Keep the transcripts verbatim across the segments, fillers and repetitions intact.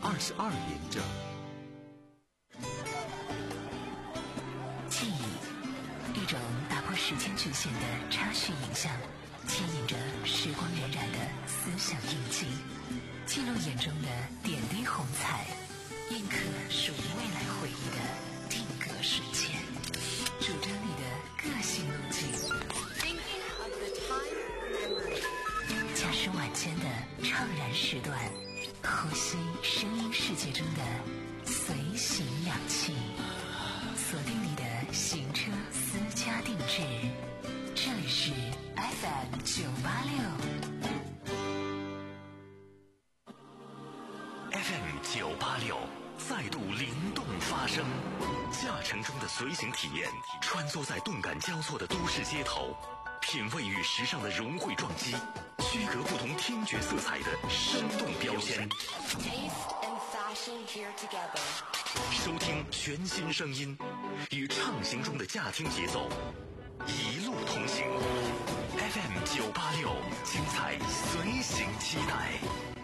二十二年整。 记忆，一种打破时间局限的插叙影像，牵引着时光荏苒的思想印记，记录眼中的点滴红彩，印刻属于未来回忆的定格瞬间，主张你的个性路径。驾驶晚间的怅然时段，呼吸声音世界中的随行氧气，锁定你的行车私家定制。这里是 F M 九八六 F M 九八六再度灵动发声，驾乘中的随行体验，穿梭在动感交错的都市街头，品味与时尚的融汇撞击，区隔不同听觉色彩的生动标签。收听全新声音，与畅行中的驾听节奏，一路同行。F M 九八六，精彩随行期待。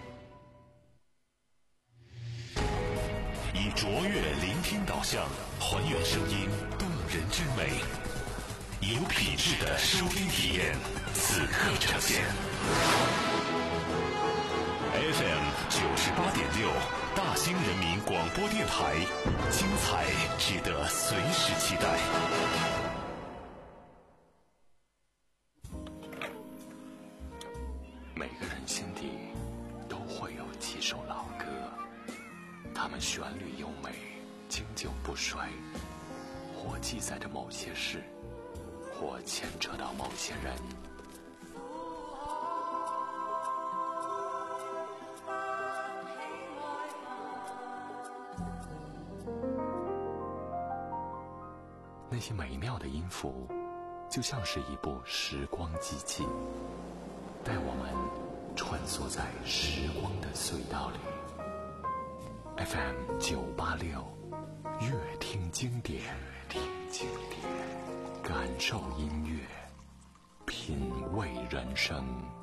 以卓越聆听导向，还原声音动人之美，以有品质的收听体验，此刻呈现。F M 九十八点六，大兴人民广播电台，精彩值得随时期待。每个人心底都会有几首老歌，它们旋律优美，经久不衰，或记载着某些事，或牵扯到某些人。那些美妙的音符，就像是一部时光机器，带我们穿梭在时光的隧道里。F M 九八六，乐听经典，听经典，感受音乐，品味人生。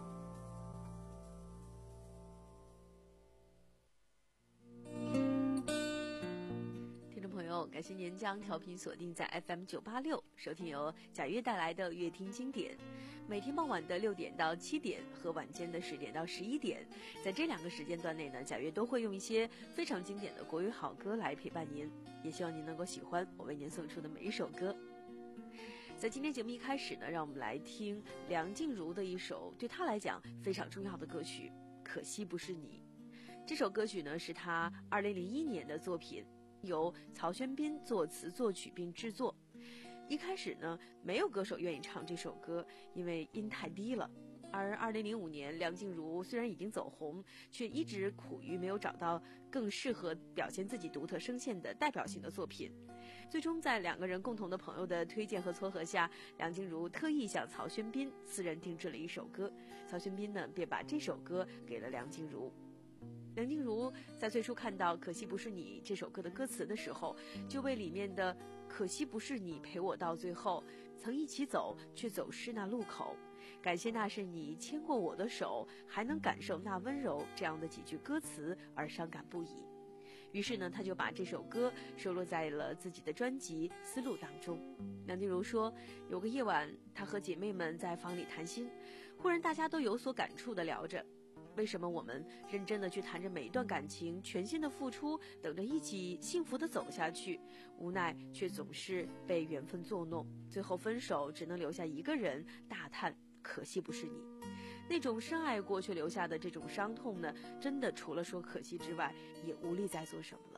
感谢您将调频锁定在 F M 九八六，收听由贾悦带来的乐听经典。每天傍晚的六点到七点和晚间的十点到十一点，在这两个时间段内呢，贾悦都会用一些非常经典的国语好歌来陪伴您，也希望您能够喜欢我为您送出的每一首歌。在今天节目一开始呢，让我们来听梁静茹的一首对她来讲非常重要的歌曲《可惜不是你》。这首歌曲呢是她二零零一年的作品，由曹轩宾作词作曲并制作。一开始呢，没有歌手愿意唱这首歌，因为音太低了。而二零零五年，梁静茹虽然已经走红，却一直苦于没有找到更适合表现自己独特声线的代表性的作品。最终在两个人共同的朋友的推荐和撮合下，梁静茹特意向曹轩宾私人定制了一首歌，曹轩宾呢便把这首歌给了梁静茹。梁静茹在最初看到《可惜不是你》这首歌的歌词的时候，就为里面的可惜不是你陪我到最后，曾一起走却走失那路口，感谢那是你牵过我的手，还能感受那温柔，这样的几句歌词而伤感不已。于是呢，他就把这首歌收录在了自己的专辑《丝路》当中。梁静茹说，有个夜晚，她和姐妹们在房里谈心，忽然大家都有所感触地聊着，为什么我们认真的去谈着每一段感情，全心的付出，等着一起幸福的走下去，无奈却总是被缘分作弄，最后分手只能留下一个人大叹可惜不是你。那种深爱过却留下的这种伤痛呢，真的除了说可惜之外，也无力再做什么了。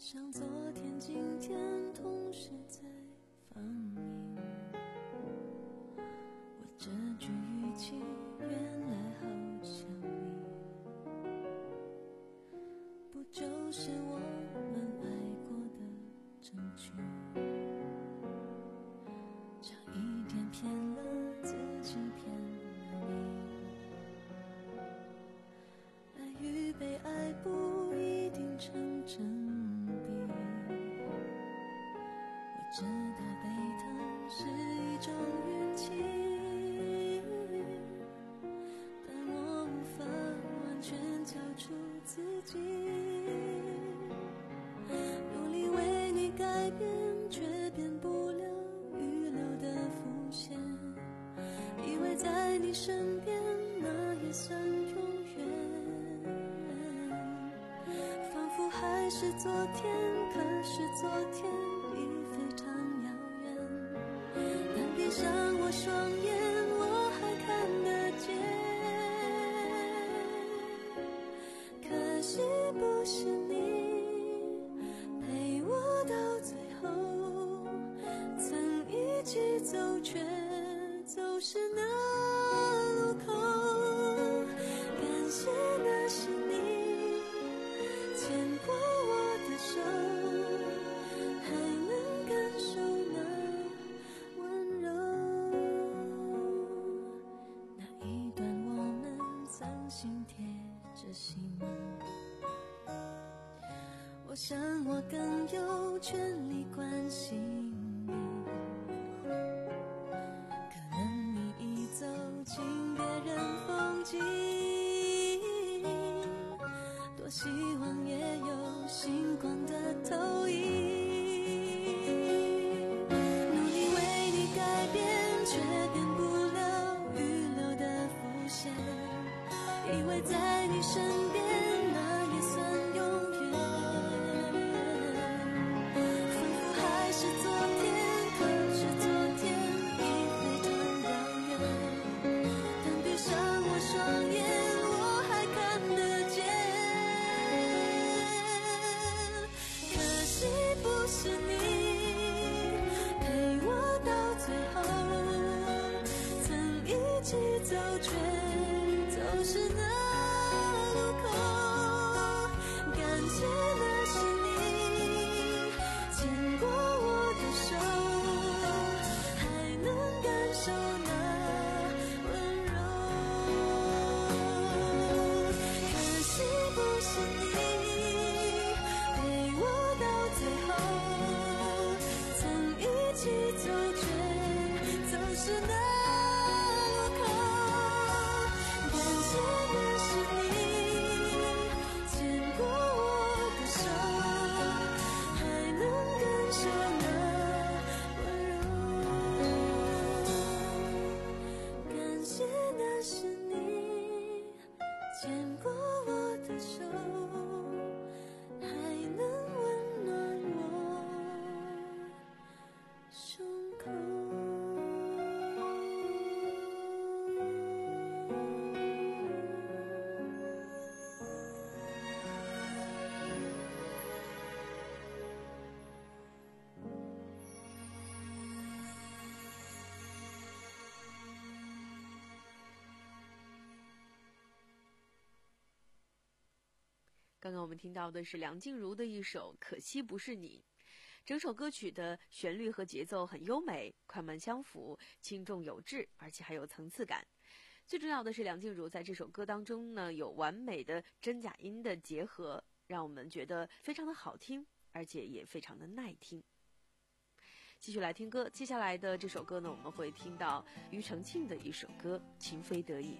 像昨天今天同时在放映，我这句语气原来好像你，不就是我们爱过的证据，差一点骗了自己骗了你，爱与被爱不一定成正比，我知道被疼是一种运气，但我无法完全交出自己，努力为你改变，却变不了预留的伏线，以为在你身边那也算永远，仿佛还是昨天，可是昨天已非常遥远，但闭上我双眼我还看得见，可惜不是你陪我到最后，曾一起走却走失那路口，感谢那是你牵过我的手，还能感受那温柔，那一段我们曾心贴着心，我想我更有权利关心你，可能你已走进别人风景，多希望也有星光的投影，努力为你改变，却变不了预留的伏线，以为在你身边那也算永远，仿佛还是昨天，可是昨天已非常遥远，但闭上我双眼我还看得见，可惜不是你陪我到最后，曾一起走却走失那路口，感谢那是你牵过我的手，还能感受那温柔，可惜不是你陪我到最后，曾一起走却走失那路口，感谢那是你牵过我的手，还能感受那温柔，感谢那是你牵过我的手，还能温暖我胸口。 刚刚我们听到的是梁静茹的一首《可惜不是你》，整首歌曲的旋律和节奏很优美，快慢相符，轻重有致，而且还有层次感。最重要的是，梁静茹在这首歌当中呢，有完美的真假音的结合，让我们觉得非常的好听，而且也非常的耐听。继续来听歌，接下来的这首歌呢，我们会听到庾澄庆的一首歌《情非得已》。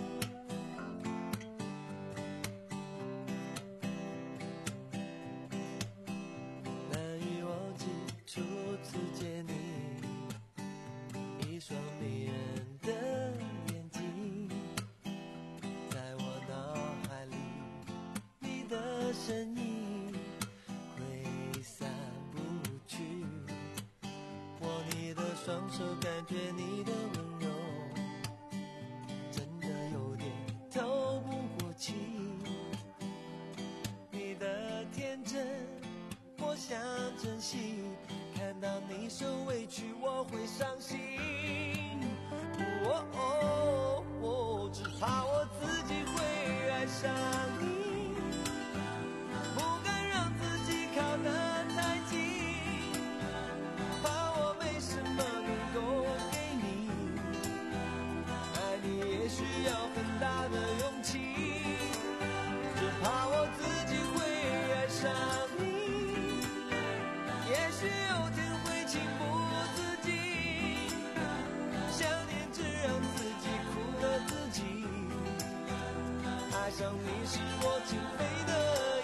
难以忘记初次见你，一双迷人的眼睛，在我脑海里，你的身影挥散不去，握你的双手，感觉你的温柔，真的有点透不过气，你的天真珍惜，看到你受委屈我会伤心。哦哦哦，只怕我自己会爱上你，不敢让自己靠得太近，怕我没什么能够给你，爱你也需要很大的勇气，只怕我自己会爱上你，也许有天会情不自禁，想念只让自己苦了自己，爱上你是我情非得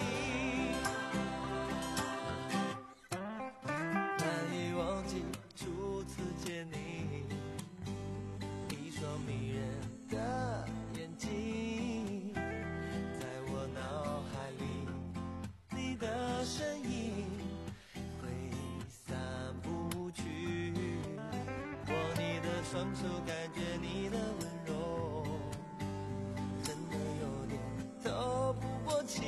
已，难以忘记初次见你，一双迷人的眼睛，在我脑海里你的身影挥散不去，握你的双手，感觉你的温柔，真的有点透不过气，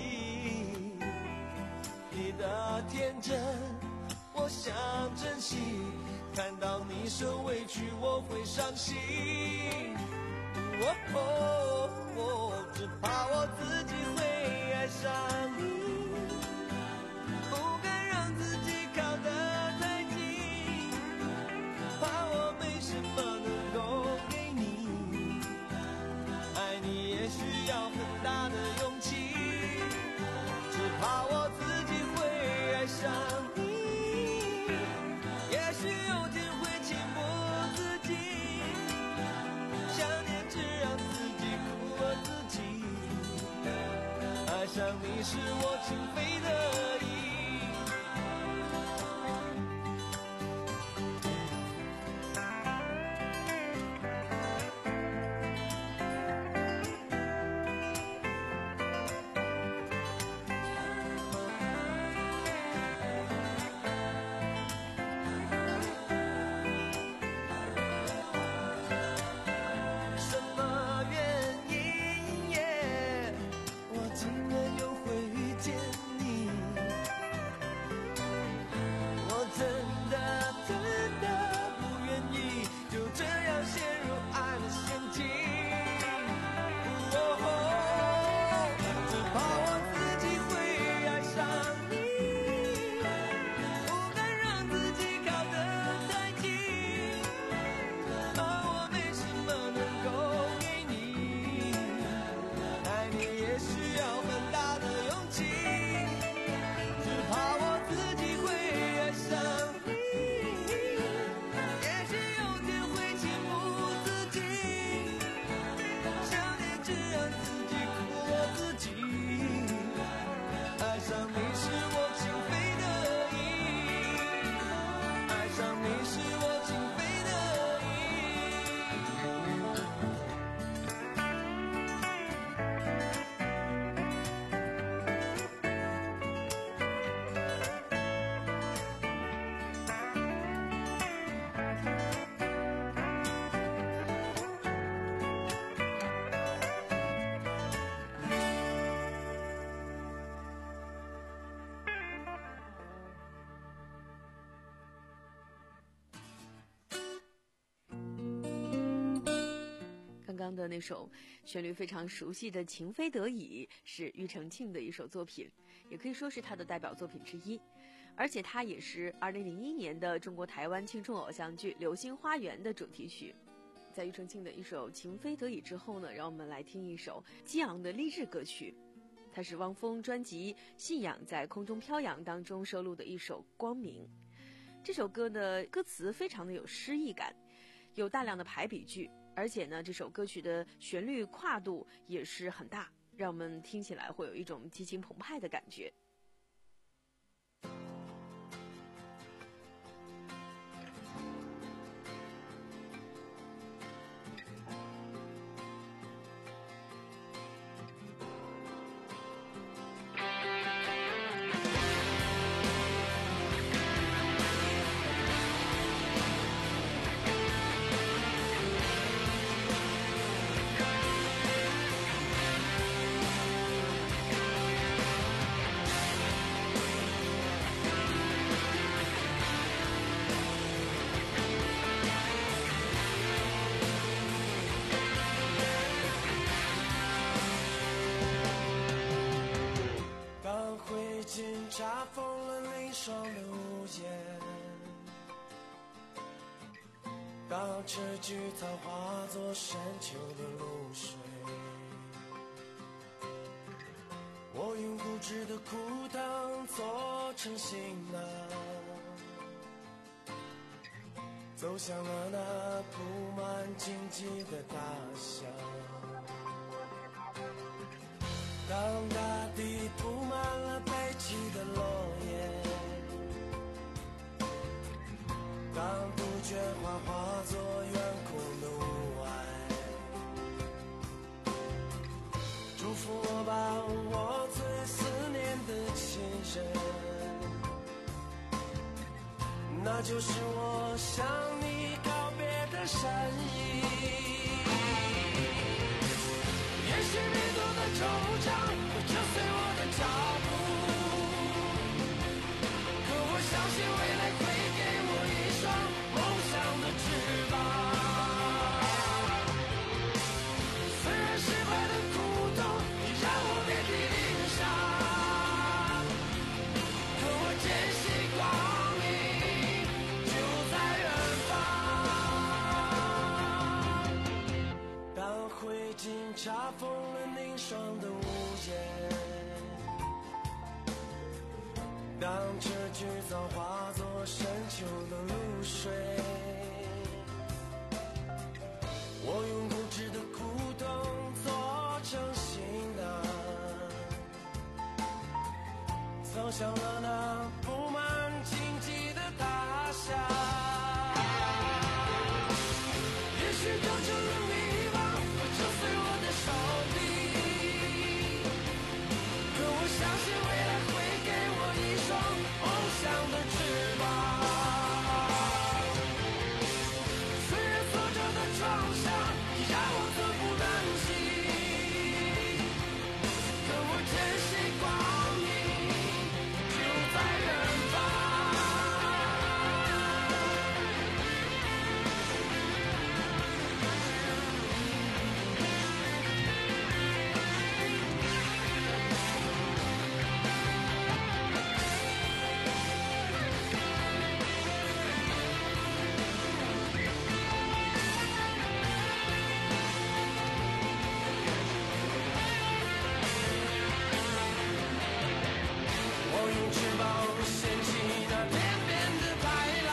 你的天真我想珍惜，看到你受委屈我会伤心。哦哦哦，只怕我自己会爱上你，不敢让自己靠得太近，怕我没什么能够给你，爱你也需要很大的勇气，只怕我自己会爱上你，也许有天会情不自禁，想念只让自己苦了自己，爱上你是我情非得已。什么原因耶？我竟然又会遇见你，我真的真的不愿意就这样陷入爱的陷阱。哦，只怕我自己会爱上你，不敢让自己靠得太近，怕我没什么能够给你，爱你也需要很大的勇气，只怕我自己会爱上你，也许有天会情不自禁，想念只让自己苦了自己，爱上你是我情非得已，爱上你是我情非得已。 刚刚的那首旋律非常熟悉的《情非得已》是庾澄庆的一首作品，也可以说是他的代表作品之一，而且它也是二零零一年的中国台湾青春偶像剧《流星花园》的主题曲。在庾澄庆的一首《情非得已》之后呢，让我们来听一首激昂的励志歌曲，它是汪峰专辑《信仰在空中飘扬》当中收录的一首《光明》。这首歌的歌词非常的有诗意感，有大量的排比句，而且呢，这首歌曲的旋律跨度也是很大，让我们听起来会有一种激情澎湃的感觉。 哦紧查封了凝霜的屋檐，当这菊草化作深秋的露水，我用固执的枯藤做成行囊，走向了那布满荆棘的大象。当大地铺满了悲泣的落叶，当杜鹃花化作远空的雾霭，祝福我吧，我最思念的亲人，那就是我向你告别的身影。也许迷途的惆怅会折碎我的脚步，可我相信未来会给我一双梦想的翅膀。虽然失败的苦痛已让我遍体鳞伤，可我坚信光明就在远方。当灰烬查封了凝霜的屋檐，当这菊草化作深秋的露水，我用固执的枯藤做成行囊，走向了那布满荆棘的大厦。也许就成了迷惘会折碎我的手臂，可我相信未来会给我一双梦想的翅膀。虽然挫折的创伤已让我寸步难行，可我坚信光明就在远方。我用翅膀掀起那天边的白浪，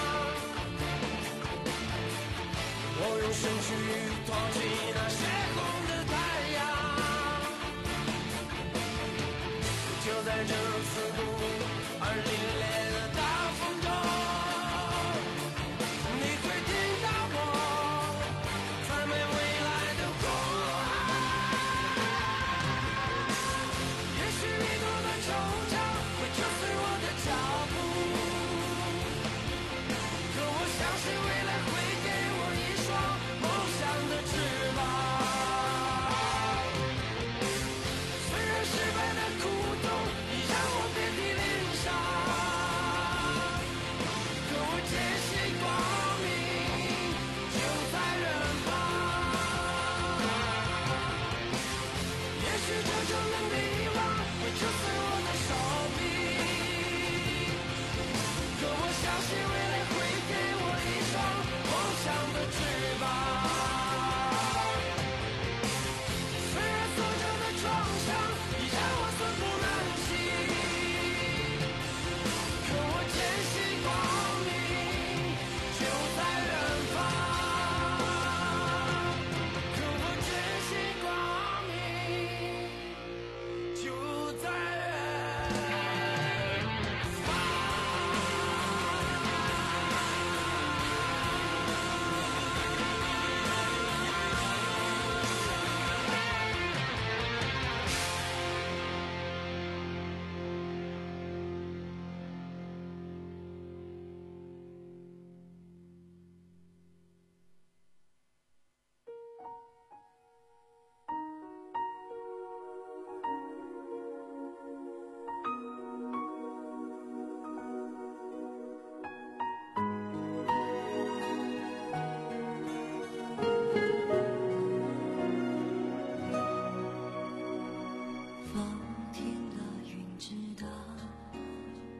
我用身躯托起那血红的太阳。就在这刺骨而凛冽的大风中，你会听到我赞美未来的呼喊。也许迷途的惆怅会折碎我的脚步，可我相信未来会给我一双梦想的翅膀。虽然失败的苦痛已让我遍体鳞伤，可我坚信光明就在远方。也许这成了迷惘会折碎我的手臂，可我相信未来会给我一双梦想的翅膀。虽然挫折的创伤已让我寸步难行，可我坚信光明就在远方。可我坚信光明就在远方。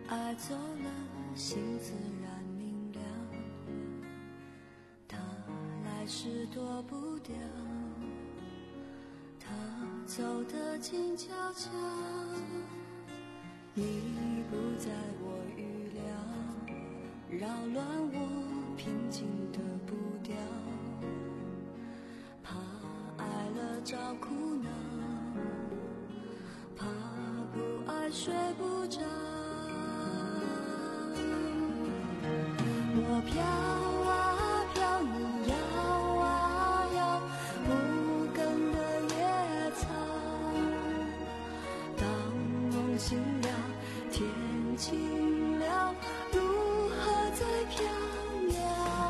爱走了，心自然明了，他来时躲不掉，他走得静悄悄，你不在我预料，扰乱我平静的步调，怕爱了找苦恼，怕不爱睡不着，我飘啊飘，你摇啊摇，无根的野草，当梦醒了，天晴了，如何再飘渺？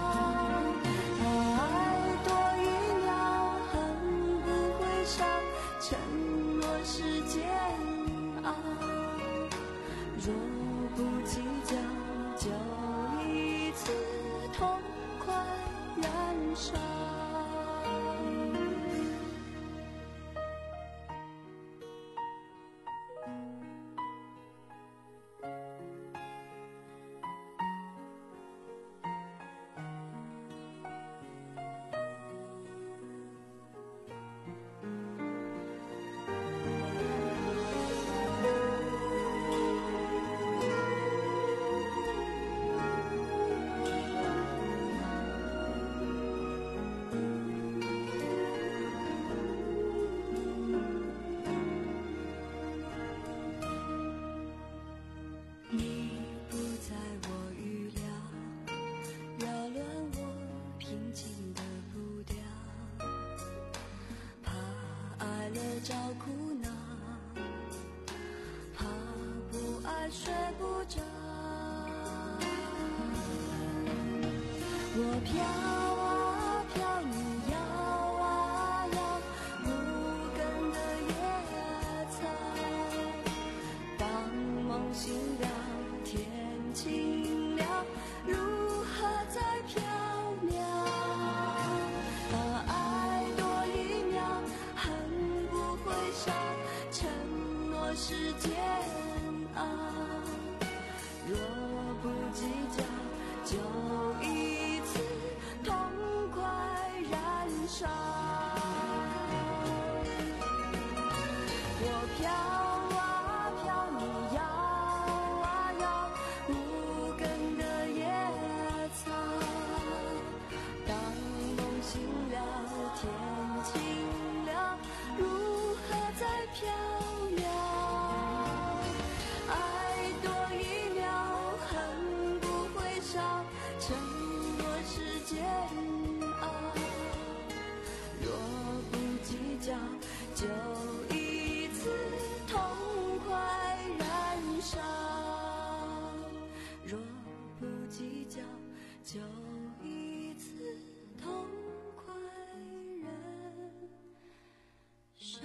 爱多一秒，恨不会少，承诺是煎熬，若不计较，就一次痛快燃烧。你不在我预料，扰乱我平静的步调，怕爱了找苦恼，怕不爱睡不着，我飘啊飘，你摇啊摇，无根的野草，当梦醒了，天晴了，如何再飘渺？爱多一秒，恨不会少，承诺是煎熬，若不计较，就一次痛快燃烧。我飘啊飘，你摇啊摇，无根的野草，当梦醒了，天晴了，如何再飘渺？爱多一秒，恨不会少，承诺是煎熬，若不计较，就一次痛快燃烧，若不计较，就一次痛快燃烧。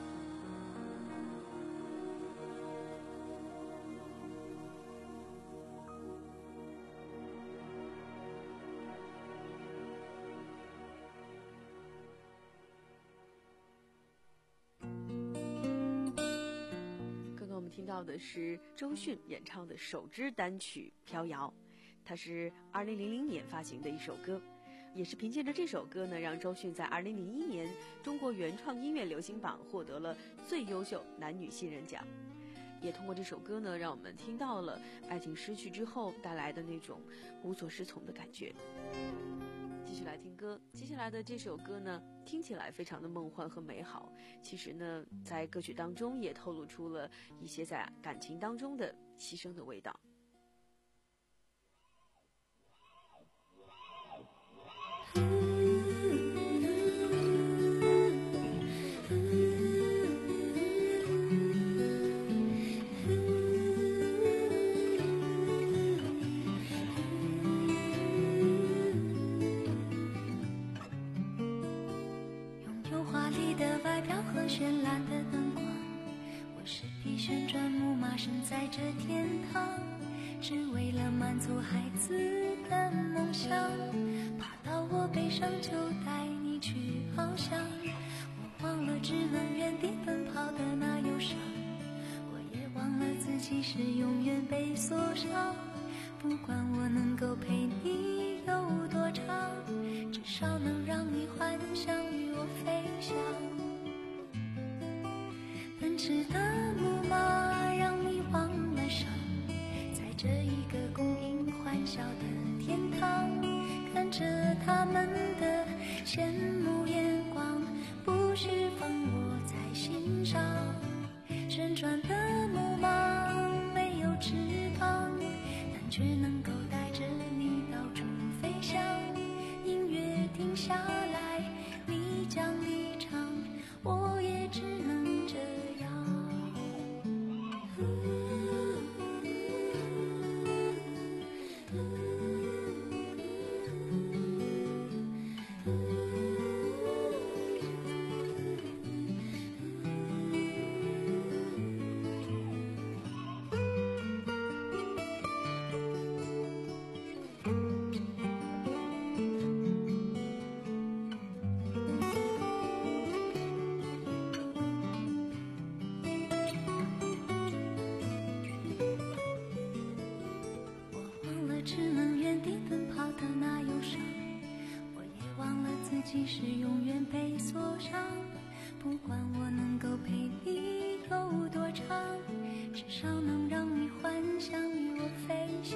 刚刚我们听到的是周迅演唱的首支单曲《飘摇》，它是二零零零年发行的一首歌，也是凭借着这首歌呢，让周迅在二零零一年中国原创音乐流行榜获得了最优秀男女新人奖。也通过这首歌呢，让我们听到了爱情失去之后带来的那种无所适从的感觉。继续来听歌，接下来的这首歌呢，听起来非常的梦幻和美好，其实呢，在歌曲当中也透露出了一些在感情当中的牺牲的味道。 绚烂的灯光，我是匹旋转木马，身在这天堂，只为了满足孩子的梦想，爬到我背上就带你去翱翔，我忘了只能原地奔跑的那忧伤，我也忘忘了自己是永远被锁上，不管我能够陪你有多长，至少能让你幻想与我飞翔。奔驰的木马让你忘了伤，在这一个供应欢笑的天堂，看着他们的羡慕眼光，不释放我在心上。旋转的木马没有翅膀，但却能够带着你到处飞翔。音乐停下来，你将离场，我也只能这样。只能原地奔跑的那忧伤，我也忘了自己是永远被锁上，不管我能够陪你有多长，至少能让你幻想与我飞翔。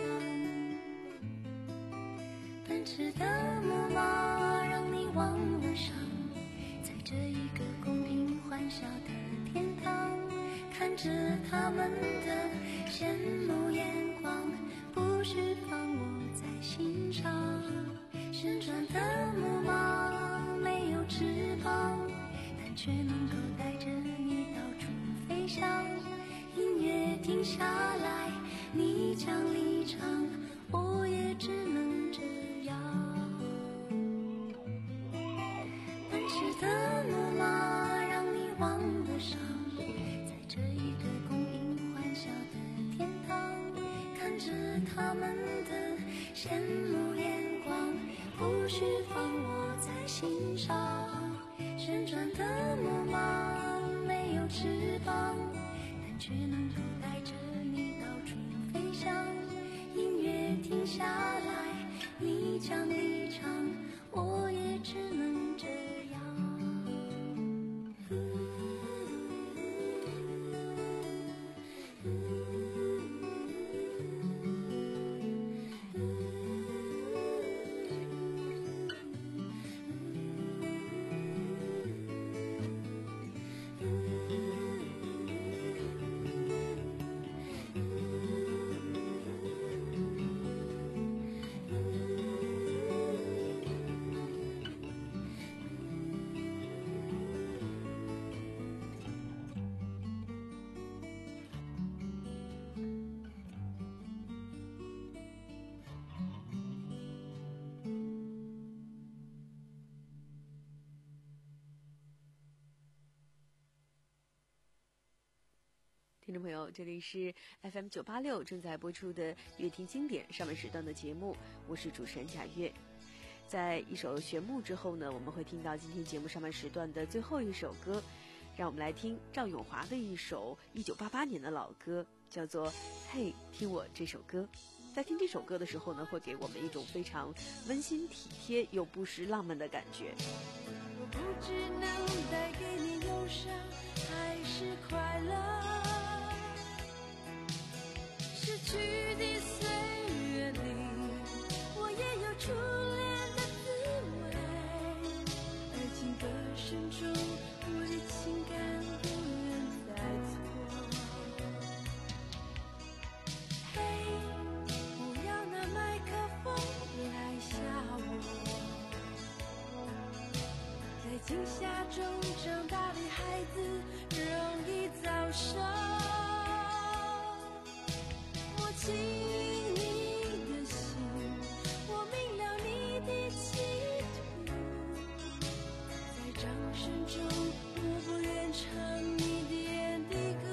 奔驰的木马让你忘了伤，在这一个公平欢笑的天堂，看着他们的羡慕眼光，不释放我在心上。旋转的木马没有翅膀，但却能够带着你到处飞翔。音乐停下来，你将离场，我也只能这样。奔驰的木马让你忘了伤，在这一个供应欢笑的天堂，看着他们的羡慕眼光，不释放我在心上。旋转的木马没有翅膀，但却能够带着你到处飞翔。音乐停下来，你将离场，我也只能这样。 听众朋友，这里是 F M 九八六正在播出的乐听经典上半时段的节目，我是主持人贾月。在一首旋木之后呢，我们会听到今天节目上半时段的最后一首歌，让我们来听赵咏华的一首一九八八年的老歌，叫做《嘿，听我这首歌》。在听这首歌的时候呢，会给我们一种非常温馨体贴又不失浪漫的感觉。 我不只能带给你忧伤，还是快乐。逝去的岁月里，我也有初恋的滋味。爱情歌声中，我的情感不愿再错。嘿，不要拿麦克风来吓我，在惊吓中长大的孩子容易早熟。摸清你的心，我明了你的企图，在掌声中我不愿唱你点的歌。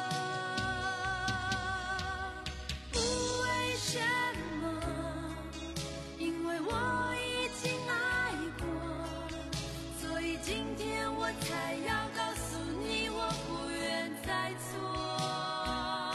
不为什么，因为我已经爱过，所以今天我才要告诉你，我不愿再错。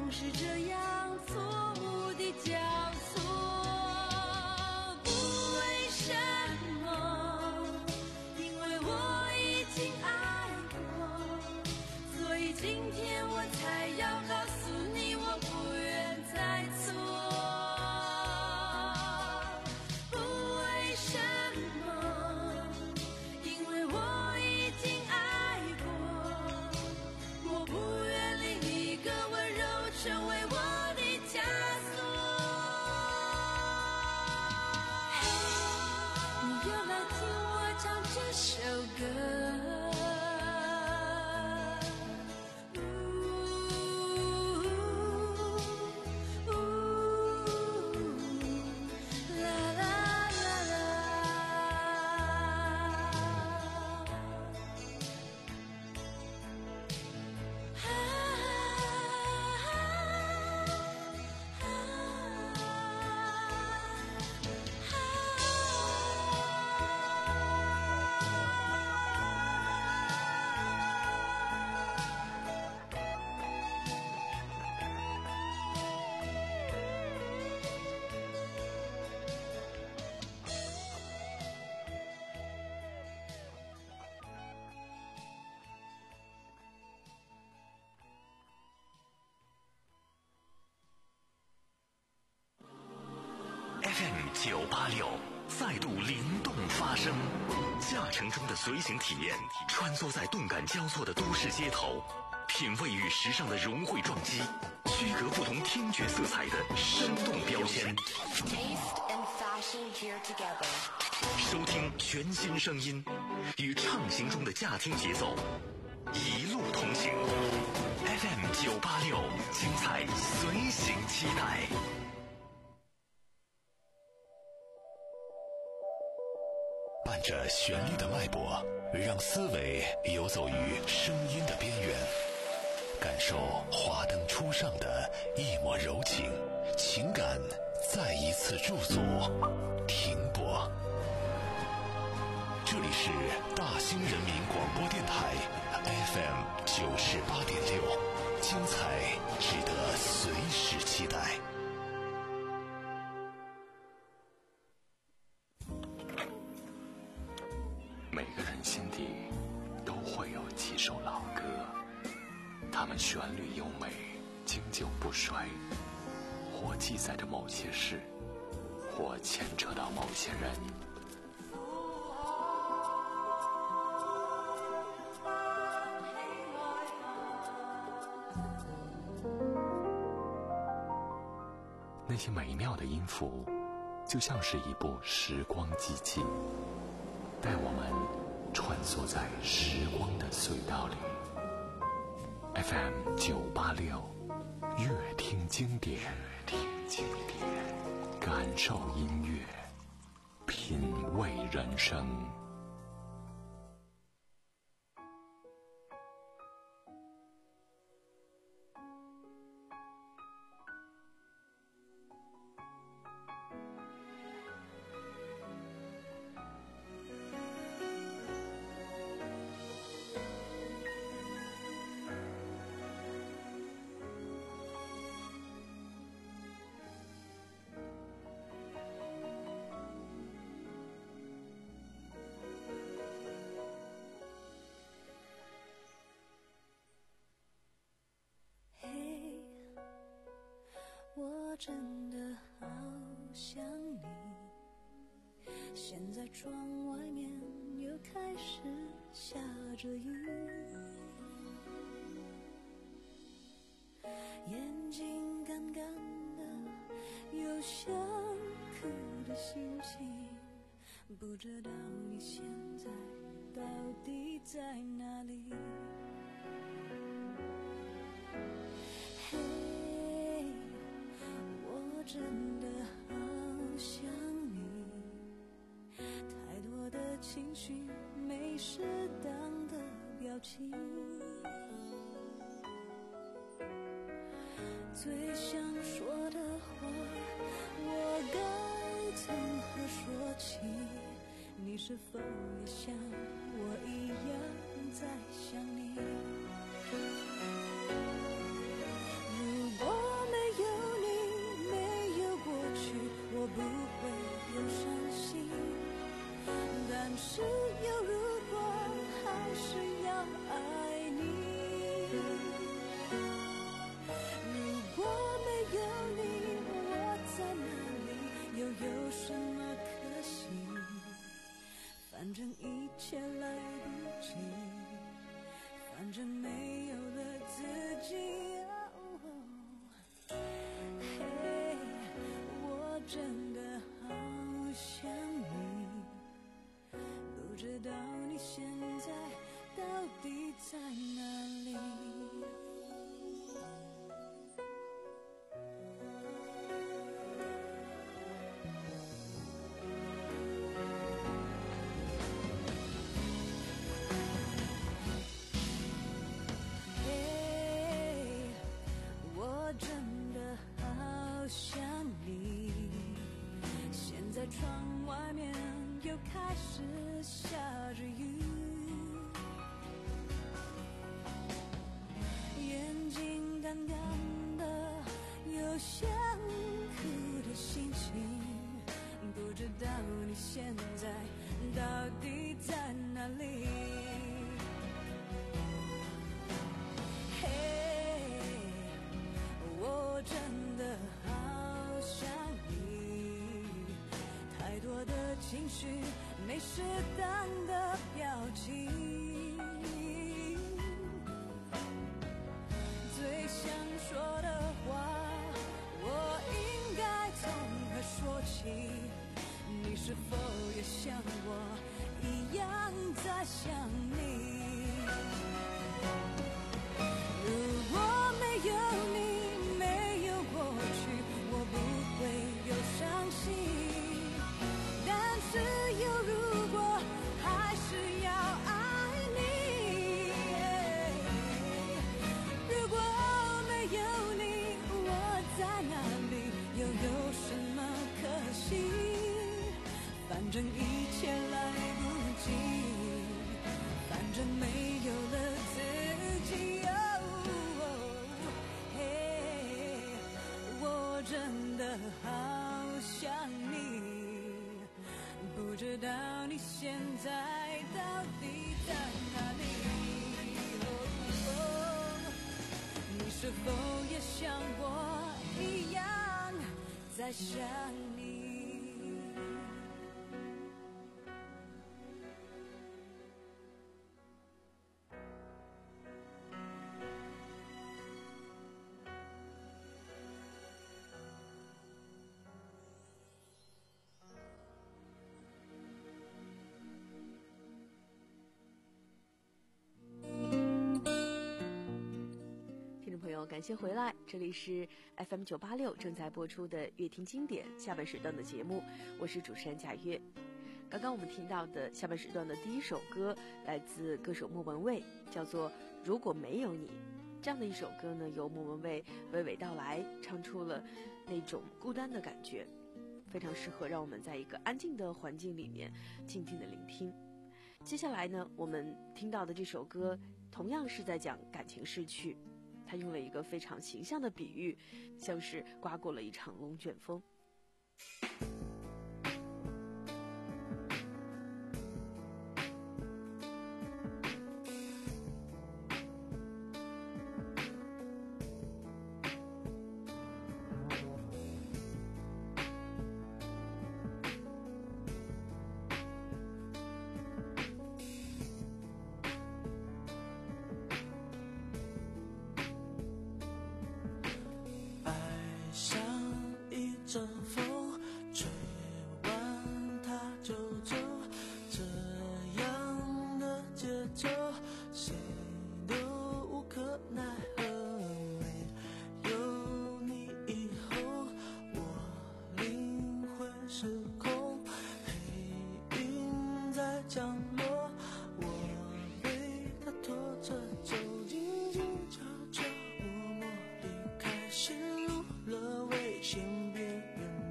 总是这样错误地交错，不为什么，因为我已经爱过，所以今天我才要告诉你，我不愿再错。不为什么，因为我已经爱过，我不愿另一个温柔成为我的枷锁。你要不要听我唱这首歌？ F M 九八六再度灵动发声，驾乘中的随行体验，穿梭在动感交错的都市街头，品味与时尚的融汇撞击，区隔不同听觉色彩的生动标签。收听全新声音，与畅行中的驾听节奏，一路同行。F M 九八六，精彩随行期待。伴着旋律的脉搏，让思维游走于声音的边缘，感受华灯初上的一抹柔情，情感再一次驻足停泊。这里是大兴人民广播电台 F M 九十八点六，精彩值得随时期待。 每个人心底都会有几首老歌，它们旋律优美，经久不衰，或记载着某些事，或牵扯到某些人。那些美妙的音符，就像是一部时光机器，带我们穿梭在时光的隧道里。F M 九八六，乐听经典，听经典，感受音乐，品味人生。 我真的好想你，现在窗外面又开始下着雨，眼睛干干的，有想哭的心情，不知道你现在到底在哪里。真的好想你，太多的情绪，没适当的表情，最想说的话，我该从何说起？你是否也像我一样在想你？如果真的好想你，现在窗外面又开始下着雨，眼睛干干的，有想哭的心情，不知道你现在到底在哪里。嘿，我真的好想你，太多的情绪，没适当的表情，最想说的话，我应该从何说起？你是否也像我一样在想你？如果没有你，没有过去，我不会有伤心。但是有如果，还是要爱你。如果没有你，我在哪里，又有什么可惜？反正一切来不及，反正没有了自己。哦，嘿，我真的好想你，不知道你现在到底在哪里。哦，你是否也像我一样在想你？ 感谢回来，这里是 F M 九八六正在播出的乐听经典下半时段的节目，我是主持人贾月。刚刚我们听到的下半时段的第一首歌来自歌手莫文蔚，叫做《如果没有你》。这样的一首歌呢，由莫文蔚娓娓道来，唱出了那种孤单的感觉，非常适合让我们在一个安静的环境里面静静的聆听。接下来呢，我们听到的这首歌同样是在讲感情逝去，他用了一个非常形象的比喻，像是刮过了一场龙卷风。 阵风吹完它就走，这样的节奏谁都无可奈何。没有你以后，我灵魂失控，黑云在降落，我被它拖着走，静静悄悄默默离开，陷入了危险边缘。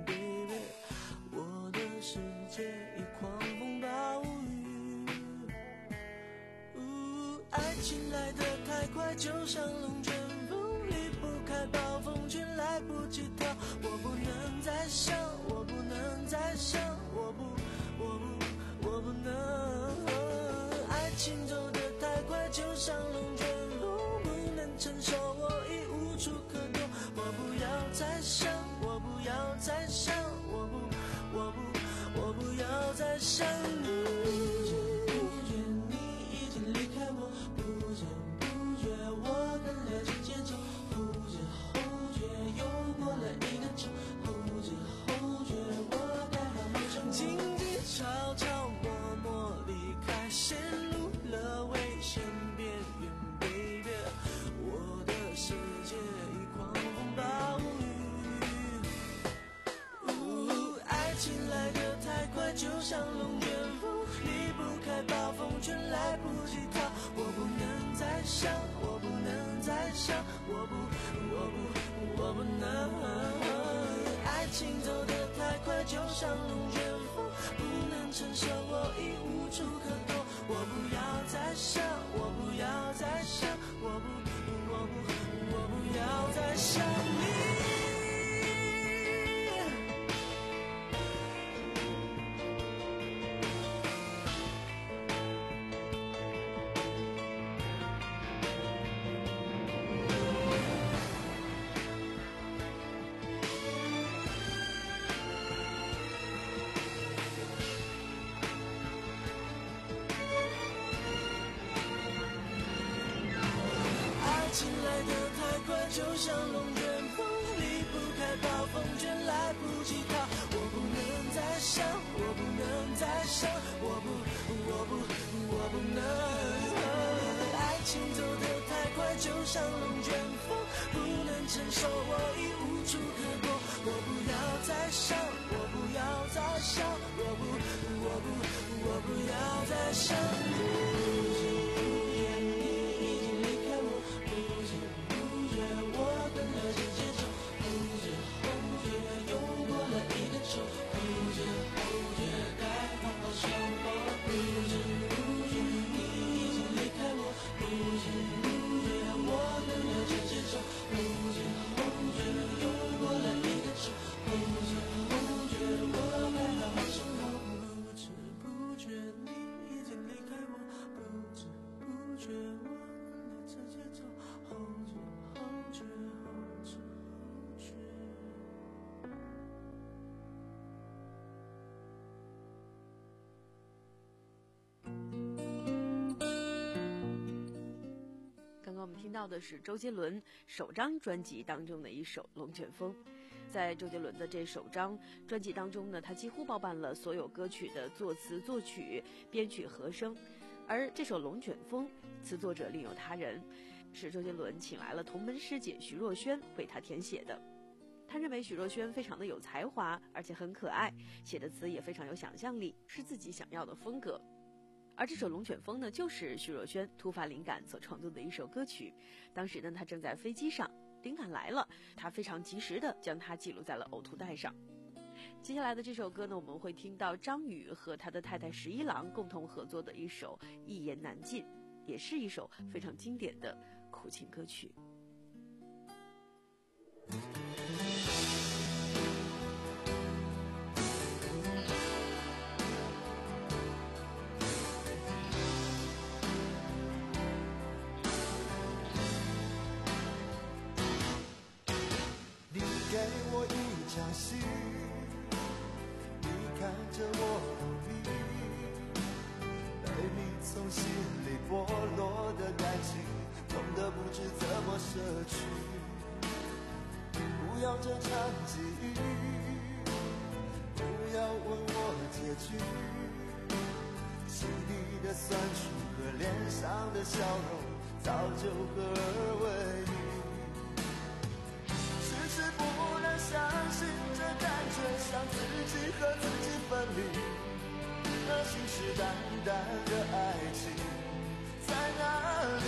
一狂风暴雨，呜，爱情来得太快，就像龙卷风，离不开暴风圈，来不及逃。我不能再想，我不能再想，我不，我不，我不能。爱情走得太快，就像龙卷风，不能承受，我已无处可躲。我不要再想，我不要再想，我不，我不。我不要再想你，不知不觉你已经离开我，不知不觉我跟了解节奏，不知后觉又过了一个钟，不知后觉我该好好生活。静静悄悄默默离开，陷入了危险边缘 ，baby， 我的世界已狂风暴雨。呜，爱情来得太快，就像龙卷风，离不开暴风圈，来不及逃。我不能再想，我不能再想，我不，我不，我情走得太快，就像龙卷风，不能承受，我已无处可躲。我不要再想，我不要再想，我不，我不，我不要再想你。爱情来得太快，就像龙卷风，离不开暴风圈，来不及逃。我不能再想，我不能再想，我不，我不，我不能。爱情走得太快，就像龙卷风，不能承受，我已无处可躲。我不要再想，我不要再想，我不，我不，我不要再想你。 听到的是周杰伦首张专辑当中的一首《龙卷风》。在周杰伦的这首张专辑当中呢，他几乎包办了所有歌曲的作词、作曲、编曲、和声。而这首《龙卷风》词作者另有他人，是周杰伦请来了同门师姐徐若瑄为他填写的。他认为许若瑄非常的有才华，而且很可爱，写的词也非常有想象力，是自己想要的风格。而这首《龙卷风》呢，就是徐若瑄突发灵感所创作的一首歌曲。当时呢，她正在飞机上，灵感来了，她非常及时的将它记录在了呕吐带上。接下来的这首歌呢，我们会听到张宇和他的太太十一郎共同合作的一首《一言难尽》，也是一首非常经典的苦情歌曲。 给我一场戏，你看着我努力，对你从心里剥落的感情，痛得不知怎么舍去。不要这场记忆，不要问我结局，心里的酸楚和脸上的笑容，早就合二为一。不能相信这感觉像自己和自己分离，那信誓旦旦的爱情在哪里？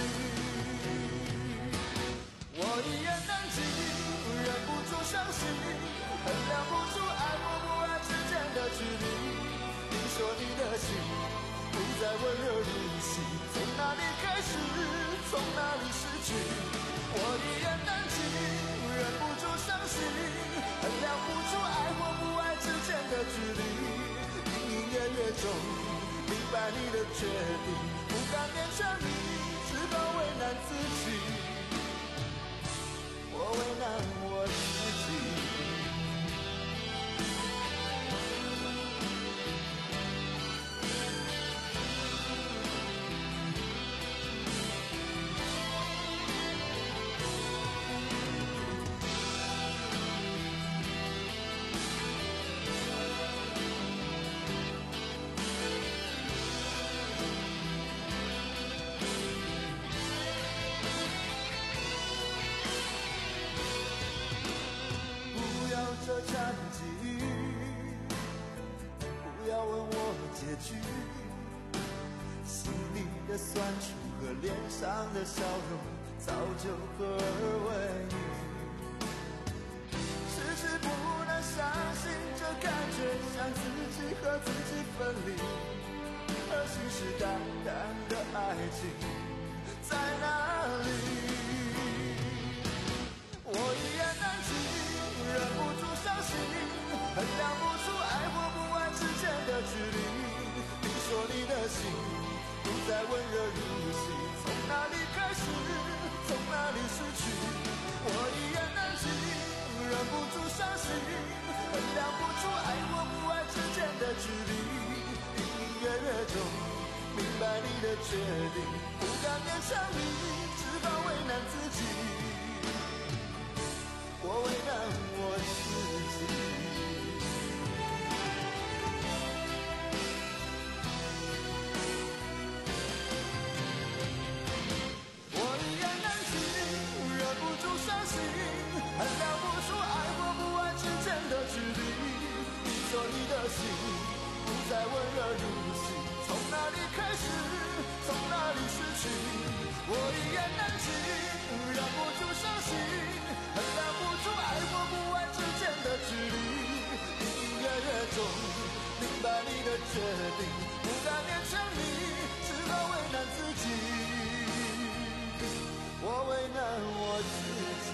我一言难尽，忍不住伤心，衡量不出爱或不爱之间的距离。你说你的心不再温热如昔，从哪里开始，从哪里失去？我一言难尽，忍不住伤心，衡量不出爱或不爱之间的距离。隐隐约约中明白你的决定，不敢勉强你，只好为难自己，我为难我自己。这场际遇，不要问我结局，心里的酸楚和脸上的笑容早就合二为一，迟迟不能相让自己和自己分离，而信誓旦旦的爱情在哪里？我一言难尽，忍不住伤心，衡量不出爱或不爱之间的距离。你说你的心不再温热如昔，从哪里开始，从哪里失去？我一言难尽，忍不住伤心，衡量不出爱或不爱之间的距离。隐隐约约中明白你的决定，不敢勉强你，只好为难自己，我为难我自己。我一言难尽，忍不住伤心，衡量不出爱或不爱之间的距离。你说你的心不再温热如昔，从哪里开始，从哪里失去？我一言难尽，忍不住伤心，衡量不出爱或不爱之间的距离。隐隐约约中明白你的决定，不敢勉强你，只好为难自己，我为难我自己。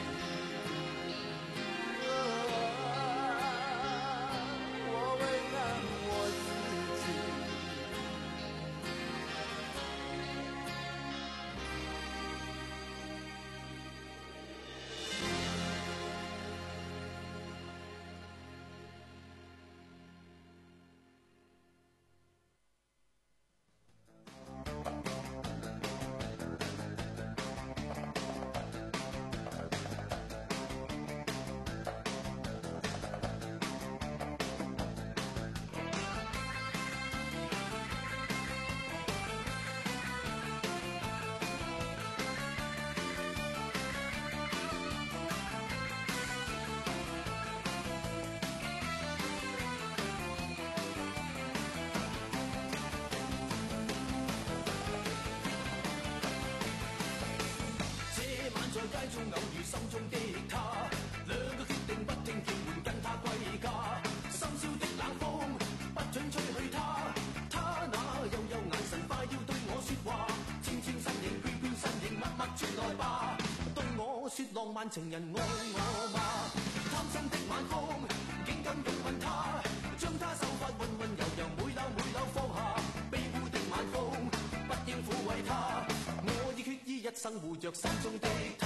中偶遇心中的他，兩個決定不聽叫喚跟他歸家。深宵的冷風不准吹去他，他那幽幽眼神快要對我說話，纖纖身形飄飄身形默默轉來吧，對我說浪漫情人愛我嗎？貪心的晚風竟敢擁吻他，將他秀髮溫溫柔柔每縷每縷放下，卑污的晚風不應撫慰他，我已決意一生護着心中的他。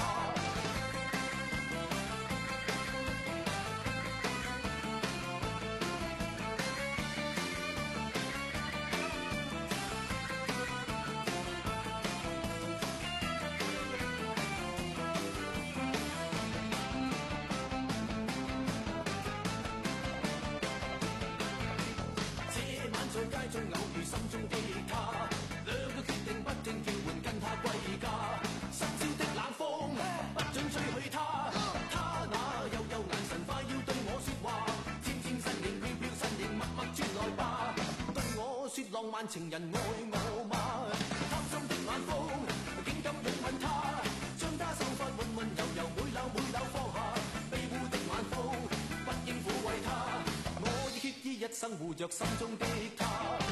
浪漫情人愛我嗎？貪心的晚風竟敢擁吻他，將他秀髮溫溫柔柔每縷每縷放下，卑污的晚風不應撫慰他，我已決意一生護着心中的他。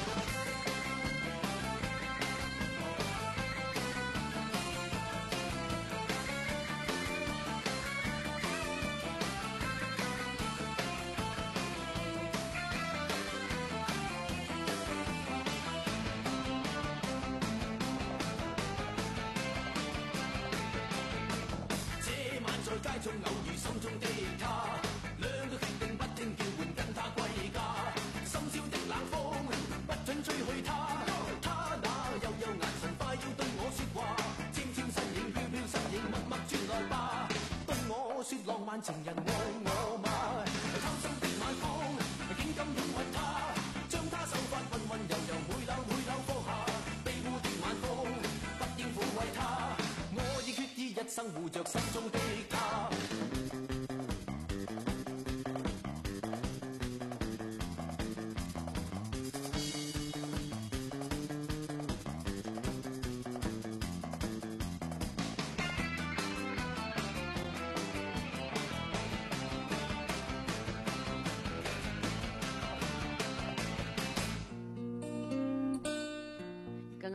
街中偶遇心中的他，兩個決定不聽叫喚跟他歸家。深宵的冷風不准吹去他，他那幽幽眼神快要對我說話，纖纖身影飄飄身影默默轉來吧，對我說浪漫情人愛我嗎？貪心的晚風竟敢擁吻他，將他秀髮溫溫柔柔每縷每縷放下，卑污的晚風不應撫慰他，我已決意一生護着心中的他。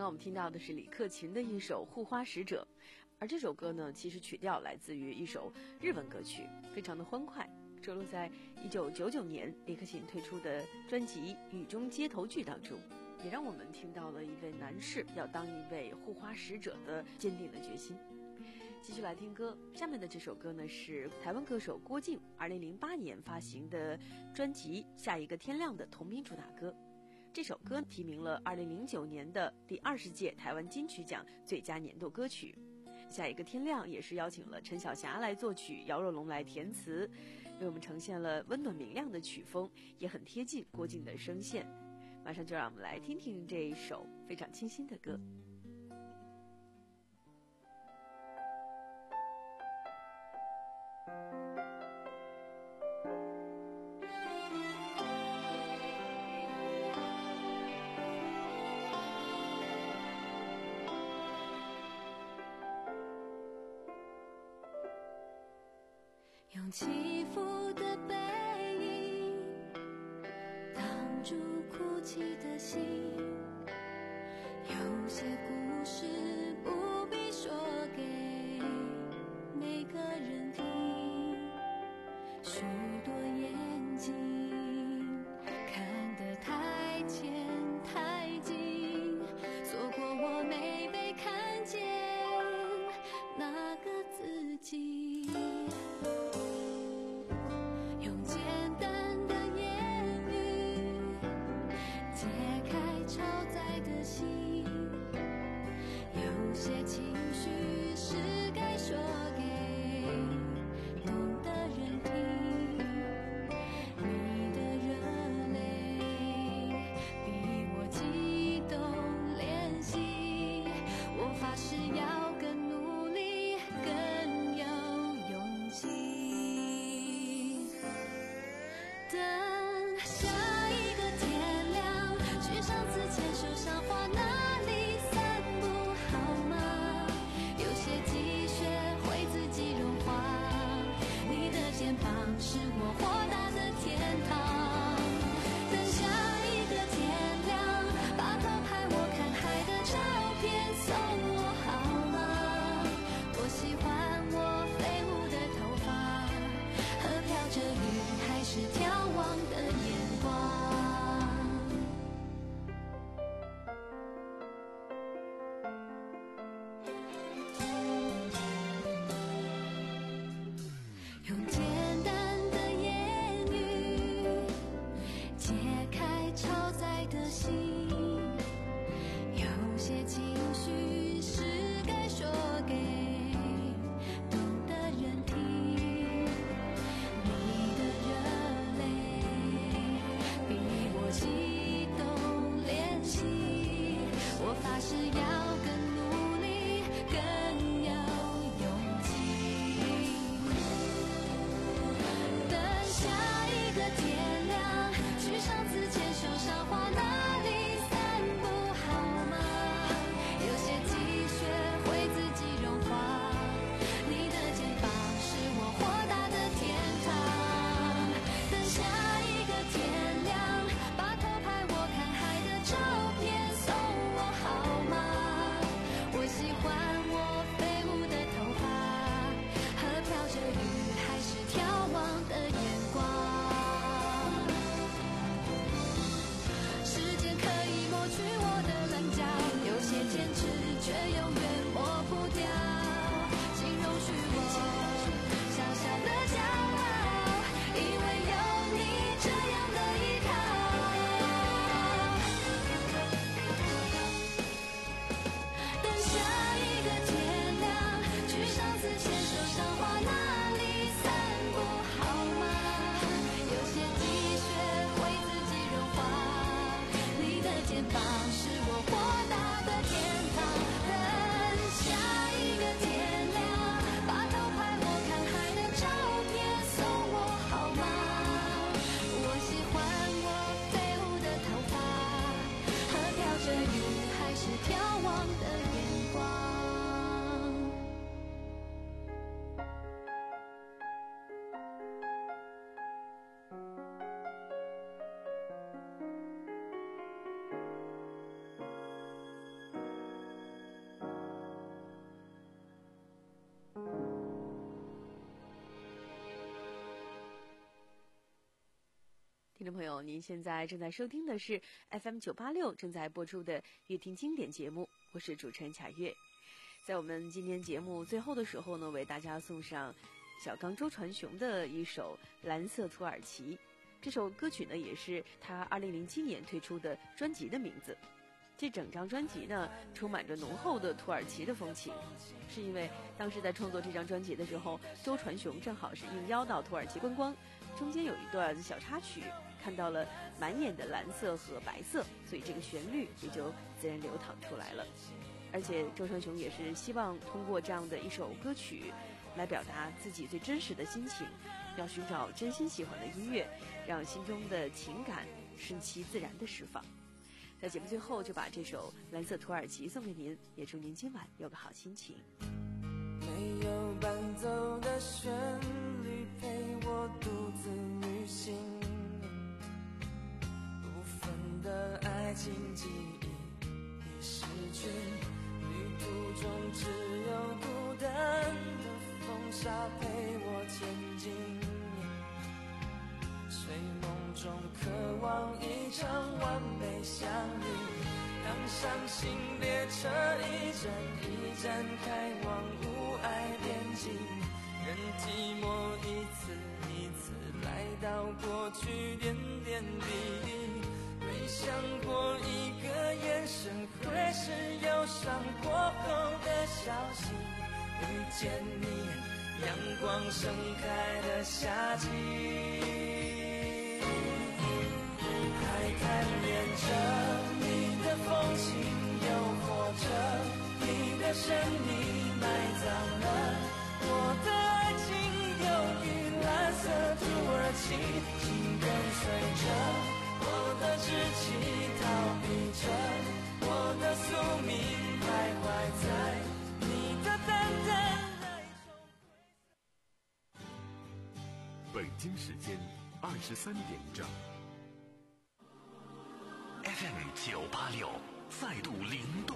我们听到的是李克勤的一首《护花使者》，而这首歌呢，其实曲调来自于一首日文歌曲，非常的欢快，收录在一九九九年李克勤推出的专辑《雨中街头剧》当中，也让我们听到了一位男士要当一位护花使者的坚定的决心。继续来听歌，下面的这首歌呢是台湾歌手郭靖二零零八年发行的专辑《下一个天亮》的同名主打歌。这首歌提名了二零零九年的第二十届台湾金曲奖最佳年度歌曲。下一个天亮也是邀请了陈小霞来作曲，姚若龙来填词，为我们呈现了温暖明亮的曲风，也很贴近郭靖的声线。马上就让我们来听听这一首非常清新的歌。 用起伏的背影挡住哭泣的心，有些故事不必说给每个人听，许多眼睛看得太浅太近，错过我没被看见那个自己。 和飘着雨还是眺望的眼光。 听众朋友，您现在正在收听的是 F M 九八六正在播出的乐听经典节目，我是主持人贾月。在我们今天节目最后的时候呢，为大家送上小刚周传雄的一首《蓝色土耳其》。这首歌曲呢，也是他二零零七年推出的专辑的名字。这整张专辑呢，充满着浓厚的土耳其的风情，是因为当时在创作这张专辑的时候，周传雄正好是应邀到土耳其观光，中间有一段小插曲，看到了满眼的蓝色和白色，所以这个旋律也就自然流淌出来了。而且周传雄也是希望通过这样的一首歌曲来表达自己最真实的心情，要寻找真心喜欢的音乐，让心中的情感顺其自然的释放。在节目最后就把这首《蓝色土耳其》送给您，也祝您今晚有个好心情。 没有伴奏的旋律陪我独自旅行，部分的爱情记忆已失去，旅途中只有孤单的风沙陪我前进，睡梦中渴望一场完美相遇，当伤心列车一站一站开往无爱边境，任寂寞一次一次来到过去点点滴滴，没想过一个眼神会是忧伤过后的消息，遇见你阳光盛开的夏季，还贪恋着你的风情，诱惑着你的神秘，埋葬了我的爱情，忧郁蓝色土耳其，请跟随着我的志气，逃避着我的宿命，徘徊在你的淡淡哀愁。 北京时间二十三点整。F M 九八六再度灵动